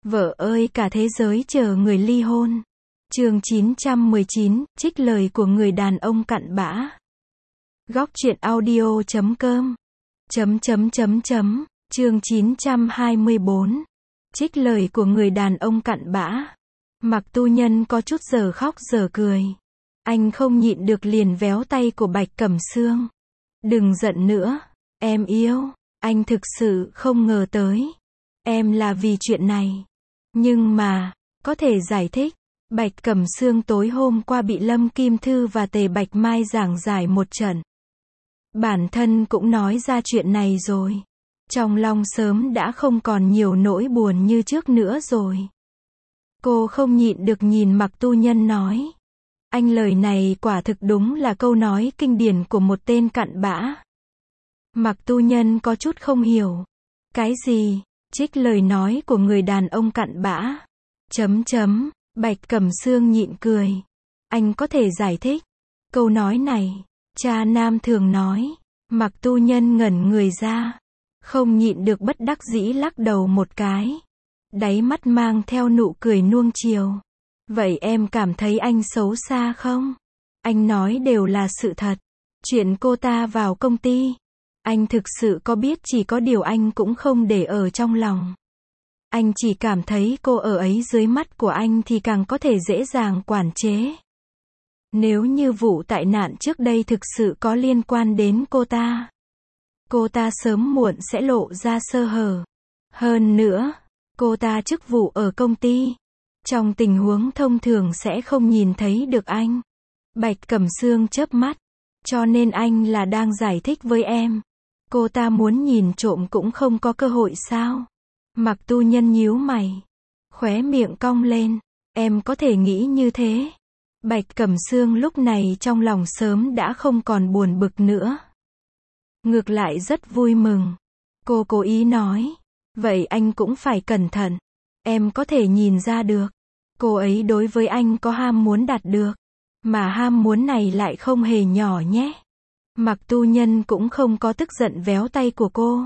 Vợ ơi cả thế giới chờ người ly hôn. Chương 919, trích lời của người đàn ông cặn bã. Góc truyện audio.com. Chương 924. Trích lời của người đàn ông cặn bã. Mạc Tu Nhân có chút giờ khóc giờ cười. Anh không nhịn được liền véo tay của Bạch Cẩm Sương. Đừng giận nữa, em yêu, anh thực sự không ngờ tới. Em là vì chuyện này. Nhưng mà, có thể giải thích. Bạch Cẩm Sương tối hôm qua bị Lâm Kim Thư và Tề Bạch Mai giảng giải một trận. Bản thân cũng nói ra chuyện này rồi. Trong lòng sớm đã không còn nhiều nỗi buồn như trước nữa rồi. Cô không nhịn được nhìn Mạc Tu Nhân nói. Anh lời này quả thực đúng là câu nói kinh điển của một tên cặn bã. Mạc Tu Nhân có chút không hiểu. Cái gì? Trích lời nói của người đàn ông cặn bã. Bạch Cẩm Sương nhịn cười. Anh có thể giải thích. Câu nói này, cha nam thường nói. Mạc Tu Nhân ngẩn người ra. Không nhịn được bất đắc dĩ lắc đầu một cái. Đáy mắt mang theo nụ cười nuông chiều. Vậy em cảm thấy anh xấu xa không? Anh nói đều là sự thật. Chuyện cô ta vào công ty. Anh thực sự có biết, chỉ có điều anh cũng không để ở trong lòng. Anh chỉ cảm thấy cô ở ấy dưới mắt của anh thì càng có thể dễ dàng quản chế. Nếu như vụ tai nạn trước đây thực sự có liên quan đến cô ta sớm muộn sẽ lộ ra sơ hở. Hơn nữa, cô ta chức vụ ở công ty. Trong tình huống thông thường sẽ không nhìn thấy được anh. Bạch Cẩm Sương chớp mắt. Cho nên anh là đang giải thích với em. Cô ta muốn nhìn trộm cũng không có cơ hội sao? Mạc Tu Nhân nhíu mày. Khóe miệng cong lên. Em có thể nghĩ như thế. Bạch Cẩm Sương lúc này trong lòng sớm đã không còn buồn bực nữa. Ngược lại rất vui mừng. Cô cố ý nói. Vậy anh cũng phải cẩn thận. Em có thể nhìn ra được. Cô ấy đối với anh có ham muốn đạt được. Mà ham muốn này lại không hề nhỏ nhé. Mạc Tu Nhân cũng không có tức giận véo tay của cô.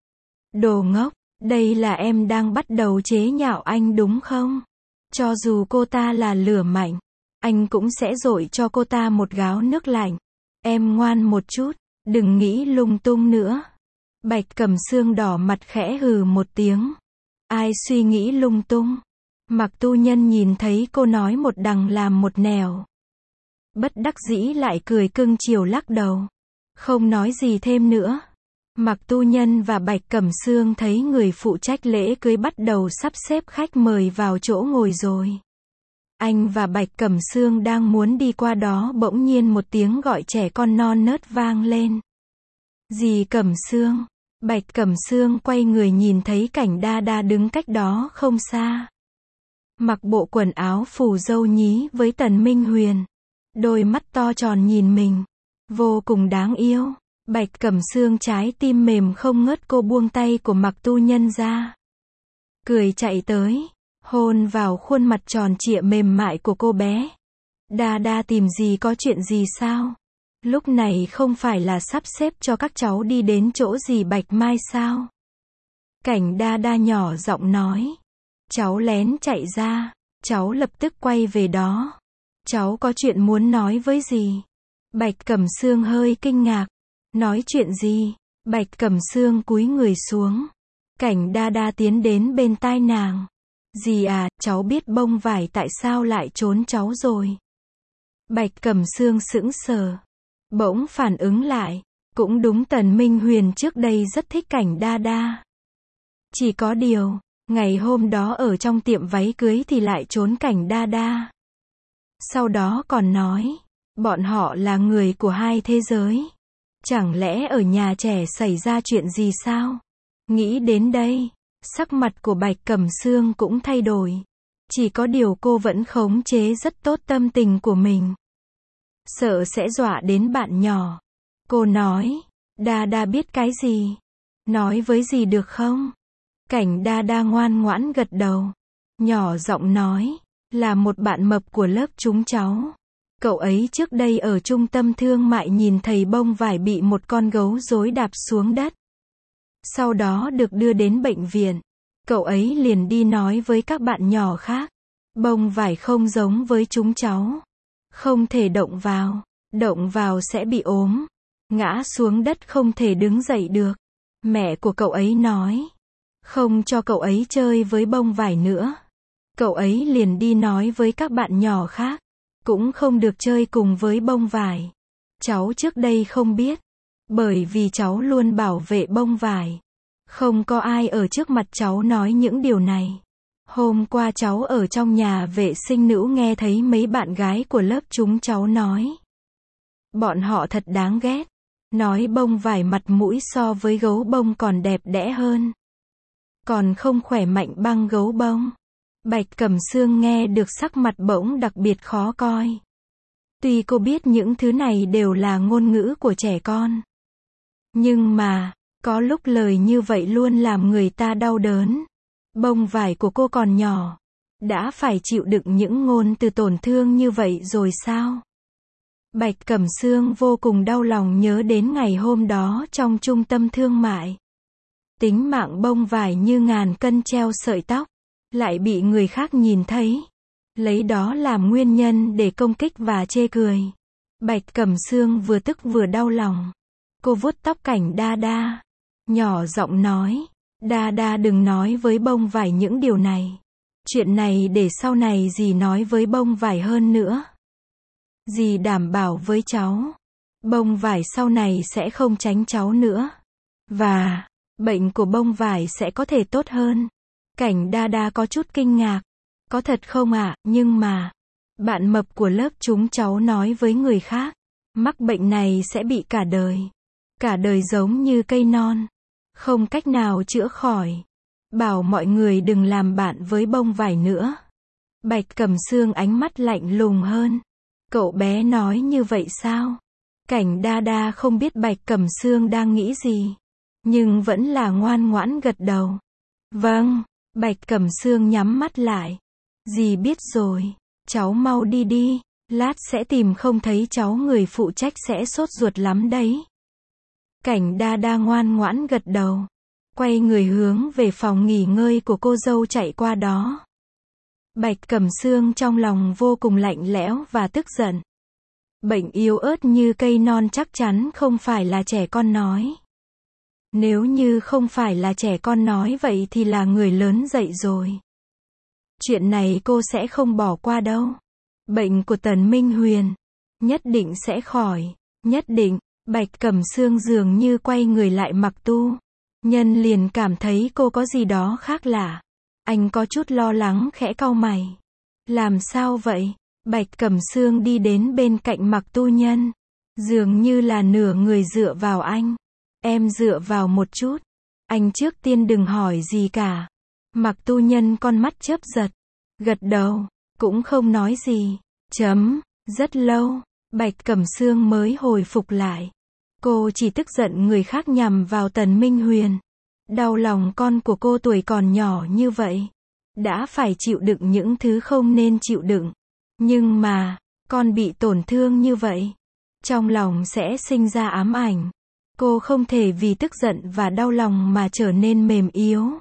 Đồ ngốc, đây là em đang bắt đầu chế nhạo anh đúng không? Cho dù cô ta là lửa mạnh, anh cũng sẽ dội cho cô ta một gáo nước lạnh. Em ngoan một chút, đừng nghĩ lung tung nữa. Bạch Cẩm Sương đỏ mặt khẽ hừ một tiếng. Ai suy nghĩ lung tung? Mạc Tu Nhân nhìn thấy cô nói một đằng làm một nẻo. Bất đắc dĩ lại cười cưng chiều lắc đầu. Không nói gì thêm nữa. Mạc Tu Nhân và Bạch Cẩm Sương thấy người phụ trách lễ cưới bắt đầu sắp xếp khách mời vào chỗ ngồi rồi. Anh và Bạch Cẩm Sương đang muốn đi qua đó bỗng nhiên một tiếng gọi trẻ con non nớt vang lên. Dì Cẩm Sương. Bạch Cẩm Sương quay người nhìn thấy Cảnh Đa Đa đứng cách đó không xa. Mặc bộ quần áo phù dâu nhí với Tần Minh Huyền. Đôi mắt to tròn nhìn mình. Vô cùng đáng yêu. Bạch Cẩm Sương trái tim mềm không ngớt, cô buông tay của Mạc Tu Nhân ra. Cười chạy tới. Hôn vào khuôn mặt tròn trịa mềm mại của cô bé. Đa Đa tìm gì, có chuyện gì sao? Lúc này không phải là sắp xếp cho các cháu đi đến chỗ dì Bạch Mai sao? Cảnh Đa Đa nhỏ giọng nói. Cháu lén chạy ra. Cháu lập tức quay về đó. Cháu có chuyện muốn nói với dì. Bạch Cẩm Sương hơi kinh ngạc. Nói chuyện gì? Bạch Cẩm Sương cúi người xuống. Cảnh Đa Đa tiến đến bên tai nàng. Dì à, cháu biết bông vải tại sao lại trốn cháu rồi. Bạch Cẩm Sương sững sờ. Bỗng phản ứng lại. Cũng đúng, Tần Minh Huyền trước đây rất thích Cảnh Đa Đa. Chỉ có điều, ngày hôm đó ở trong tiệm váy cưới thì lại trốn Cảnh Đa Đa. Sau đó còn nói, bọn họ là người của hai thế giới. Chẳng lẽ ở nhà trẻ xảy ra chuyện gì sao? Nghĩ đến đây, sắc mặt của Bạch Cẩm Sương cũng thay đổi. Chỉ có điều cô vẫn khống chế rất tốt tâm tình của mình. Sợ sẽ dọa đến bạn nhỏ. Cô nói, Đa Đa biết cái gì? Nói với dì được không? Cảnh Đa Đa ngoan ngoãn gật đầu. Nhỏ giọng nói, là một bạn mập của lớp chúng cháu. Cậu ấy trước đây ở trung tâm thương mại nhìn thấy bông vải bị một con gấu rối đạp xuống đất. Sau đó được đưa đến bệnh viện. Cậu ấy liền đi nói với các bạn nhỏ khác. Bông vải không giống với chúng cháu. Không thể động vào sẽ bị ốm. Ngã xuống đất không thể đứng dậy được. Mẹ của cậu ấy nói. Không cho cậu ấy chơi với bông vải nữa. Cậu ấy liền đi nói với các bạn nhỏ khác. Cũng không được chơi cùng với bông vải. Cháu trước đây không biết. Bởi vì cháu luôn bảo vệ bông vải. Không có ai ở trước mặt cháu nói những điều này. Hôm qua cháu ở trong nhà vệ sinh nữ nghe thấy mấy bạn gái của lớp chúng cháu nói. Bọn họ thật đáng ghét. Nói bông vải mặt mũi so với gấu bông còn đẹp đẽ hơn. Còn không khỏe mạnh bằng gấu bông. Bạch Cẩm Sương nghe được sắc mặt bỗng đặc biệt khó coi. Tuy cô biết những thứ này đều là ngôn ngữ của trẻ con. Nhưng mà, có lúc lời như vậy luôn làm người ta đau đớn. Bông vải của cô còn nhỏ. Đã phải chịu đựng những ngôn từ tổn thương như vậy rồi sao? Bạch Cẩm Sương vô cùng đau lòng nhớ đến ngày hôm đó trong trung tâm thương mại. Tính mạng bông vải như ngàn cân treo sợi tóc. Lại bị người khác nhìn thấy. Lấy đó làm nguyên nhân để công kích và chê cười. Bạch Cẩm Sương vừa tức vừa đau lòng. Cô vuốt tóc Cảnh Đa Đa. Nhỏ giọng nói. Đa Đa đừng nói với bông vải những điều này. Chuyện này để sau này dì nói với bông vải hơn nữa. Dì đảm bảo với cháu. Bông vải sau này sẽ không tránh cháu nữa. Và, bệnh của bông vải sẽ có thể tốt hơn. Cảnh Đa Đa có chút kinh ngạc. Có thật không ạ? Nhưng mà, bạn mập của lớp chúng cháu nói với người khác. Mắc bệnh này sẽ bị cả đời. Cả đời giống như cây non. Không cách nào chữa khỏi. Bảo mọi người đừng làm bạn với bông vải nữa. Bạch Cẩm Sương ánh mắt lạnh lùng hơn. Cậu bé nói như vậy sao? Cảnh Đa Đa không biết Bạch Cẩm Sương đang nghĩ gì. Nhưng vẫn là ngoan ngoãn gật đầu. Vâng, Bạch Cẩm Sương nhắm mắt lại. Dì biết rồi, cháu mau đi đi. Lát sẽ tìm không thấy cháu người phụ trách sẽ sốt ruột lắm đấy. Cảnh Đa Đa ngoan ngoãn gật đầu. Quay người hướng về phòng nghỉ ngơi của cô dâu chạy qua đó. Bạch Cẩm Sương trong lòng vô cùng lạnh lẽo và tức giận. Bệnh yếu ớt như cây non chắc chắn không phải là trẻ con nói. Nếu như không phải là trẻ con nói vậy thì là người lớn dậy rồi. Chuyện này cô sẽ không bỏ qua đâu. Bệnh của Tần Minh Huyền nhất định sẽ khỏi, nhất định. Bạch Cẩm Sương dường như quay người lại Mặc Tu. Nhân liền cảm thấy cô có gì đó khác lạ. Anh có chút lo lắng khẽ cau mày. Làm sao vậy? Bạch Cẩm Sương đi đến bên cạnh Mặc Tu Nhân. Dường như là nửa người dựa vào anh. Em dựa vào một chút. Anh trước tiên đừng hỏi gì cả. Mặc Tu Nhân con mắt chớp giật. Gật đầu, cũng không nói gì. Rất lâu, Bạch Cẩm Sương mới hồi phục lại. Cô chỉ tức giận người khác nhằm vào Tần Minh Huyền. Đau lòng con của cô tuổi còn nhỏ như vậy. Đã phải chịu đựng những thứ không nên chịu đựng. Nhưng mà, con bị tổn thương như vậy. Trong lòng sẽ sinh ra ám ảnh. Cô không thể vì tức giận và đau lòng mà trở nên mềm yếu.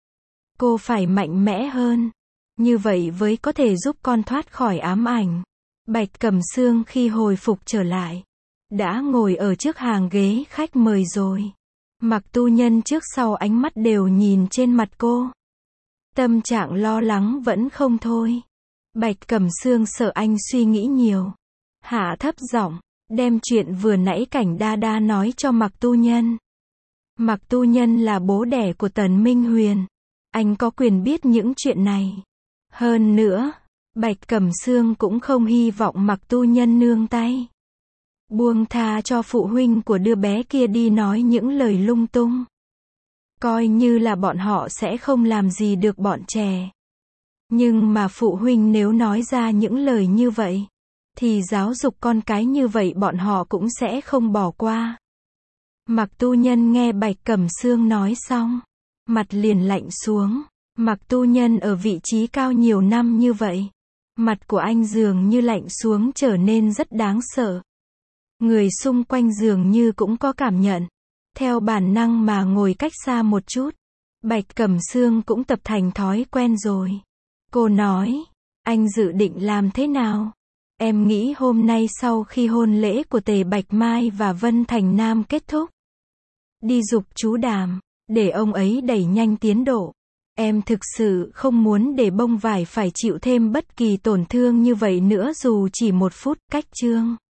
Cô phải mạnh mẽ hơn. Như vậy mới có thể giúp con thoát khỏi ám ảnh. Bạch Cẩm Sương khi hồi phục trở lại. Đã ngồi ở trước hàng ghế khách mời rồi. Mặc Tu Nhân trước sau ánh mắt đều nhìn trên mặt cô. Tâm trạng lo lắng vẫn không thôi. Bạch Cẩm Sương sợ anh suy nghĩ nhiều. Hạ thấp giọng, đem chuyện vừa nãy Cảnh Đa Đa nói cho Mặc Tu Nhân. Mặc Tu Nhân là bố đẻ của Tần Minh Huyền. Anh có quyền biết những chuyện này. Hơn nữa, Bạch Cẩm Sương cũng không hy vọng Mặc Tu Nhân nương tay. Buông tha cho phụ huynh của đứa bé kia đi nói những lời lung tung. Coi như là bọn họ sẽ không làm gì được bọn trẻ. Nhưng mà phụ huynh nếu nói ra những lời như vậy, thì giáo dục con cái như vậy bọn họ cũng sẽ không bỏ qua. Mặc Tu Nhân nghe Bạch Cẩm Sương nói xong, mặt liền lạnh xuống. Mặc Tu Nhân ở vị trí cao nhiều năm như vậy. Mặt của anh dường như lạnh xuống trở nên rất đáng sợ. Người xung quanh dường như cũng có cảm nhận. Theo bản năng mà ngồi cách xa một chút. Bạch Cẩm Sương cũng tập thành thói quen rồi. Cô nói, anh dự định làm thế nào? Em nghĩ hôm nay sau khi hôn lễ của Tề Bạch Mai và Vân Thành Nam kết thúc, đi giục chú Đàm, để ông ấy đẩy nhanh tiến độ. Em thực sự không muốn để bông vải phải chịu thêm bất kỳ tổn thương như vậy nữa dù chỉ 1 phút. Cách chương